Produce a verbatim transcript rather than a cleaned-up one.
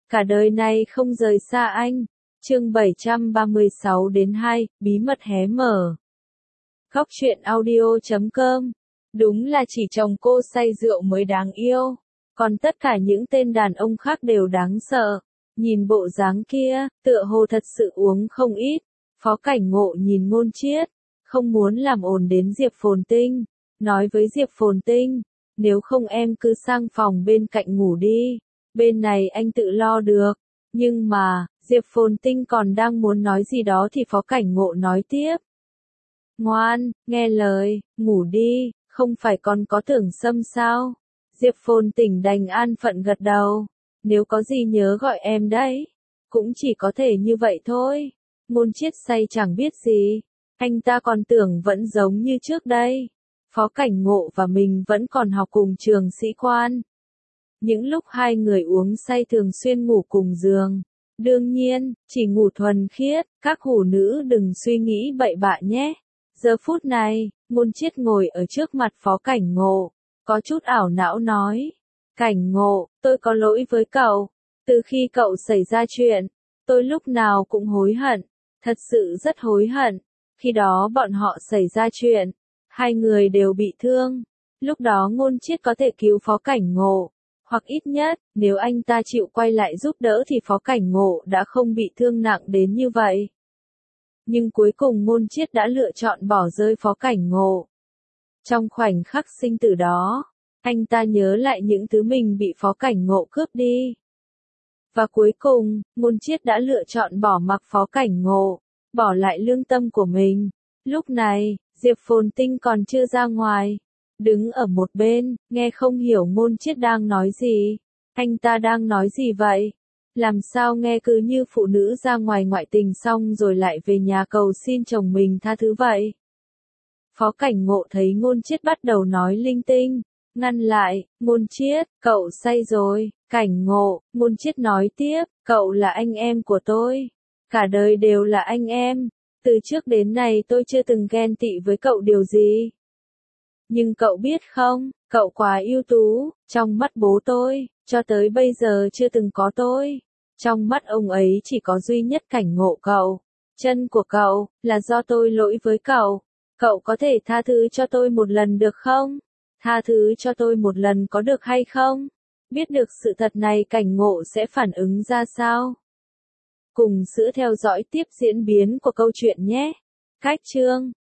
cả đời này không rời xa anh. Chương bảy trăm ba mươi sáu đến hai, bí mật hé mở. Góc truyện audio chấm com. Đúng là chỉ chồng cô say rượu mới đáng yêu, còn tất cả những tên đàn ông khác đều đáng sợ. Nhìn bộ dáng kia, tựa hồ thật sự uống không ít. Phó Cảnh Ngộ nhìn Ngôn Chiết, không muốn làm ồn đến Diệp Phồn Tinh, nói với Diệp Phồn Tinh, nếu không em cứ sang phòng bên cạnh ngủ đi, bên này anh tự lo được. Nhưng mà, Diệp Phồn Tinh còn đang muốn nói gì đó thì Phó Cảnh Ngộ nói tiếp. Ngoan, nghe lời, ngủ đi, không phải còn có Tưởng Sâm sao? Diệp Phồn Tinh đành an phận gật đầu. Nếu có gì nhớ gọi em đấy. Cũng chỉ có thể như vậy thôi. Ngôn Chiết say chẳng biết gì. Anh ta còn tưởng vẫn giống như trước đây. Phó Cảnh Ngộ và mình vẫn còn học cùng trường sĩ quan. Những lúc hai người uống say thường xuyên ngủ cùng giường. Đương nhiên, chỉ ngủ thuần khiết, các hủ nữ đừng suy nghĩ bậy bạ nhé. Giờ phút này, Ngôn Chiết ngồi ở trước mặt Phó Cảnh Ngộ, có chút ảo não nói. Cảnh Ngộ, tôi có lỗi với cậu. Từ khi cậu xảy ra chuyện, tôi lúc nào cũng hối hận, thật sự rất hối hận. Khi đó bọn họ xảy ra chuyện, hai người đều bị thương. Lúc đó Ngôn Chiết có thể cứu Phó Cảnh Ngộ, hoặc ít nhất, nếu anh ta chịu quay lại giúp đỡ thì Phó Cảnh Ngộ đã không bị thương nặng đến như vậy. Nhưng cuối cùng Ngôn Chiết đã lựa chọn bỏ rơi Phó Cảnh Ngộ. Trong khoảnh khắc sinh tử đó, anh ta nhớ lại những thứ mình bị Phó Cảnh Ngộ cướp đi. Và cuối cùng, Ngôn Chiết đã lựa chọn bỏ mặc Phó Cảnh Ngộ, bỏ lại lương tâm của mình. Lúc này, Diệp Phồn Tinh còn chưa ra ngoài, đứng ở một bên, nghe không hiểu Ngôn Chiết đang nói gì. Anh ta đang nói gì vậy? Làm sao nghe cứ như phụ nữ ra ngoài ngoại tình xong rồi lại về nhà cầu xin chồng mình tha thứ vậy? Phó Cảnh Ngộ thấy Ngôn Chiết bắt đầu nói linh tinh, ngăn lại. Ngôn Chiết, cậu say rồi. Cảnh Ngộ, Ngôn Chiết nói tiếp, cậu là anh em của tôi. Cả đời đều là anh em. Từ trước đến nay tôi chưa từng ghen tị với cậu điều gì. Nhưng cậu biết không, cậu quá ưu tú, trong mắt bố tôi, cho tới bây giờ chưa từng có tôi. Trong mắt ông ấy chỉ có duy nhất Cảnh Ngộ cậu. Chân của cậu, là do tôi lỗi với cậu. Cậu có thể tha thứ cho tôi một lần được không? Tha thứ cho tôi một lần có được hay không? Biết được sự thật này Cảnh Ngộ sẽ phản ứng ra sao? Cùng sữa theo dõi tiếp diễn biến của câu chuyện nhé. Cách chương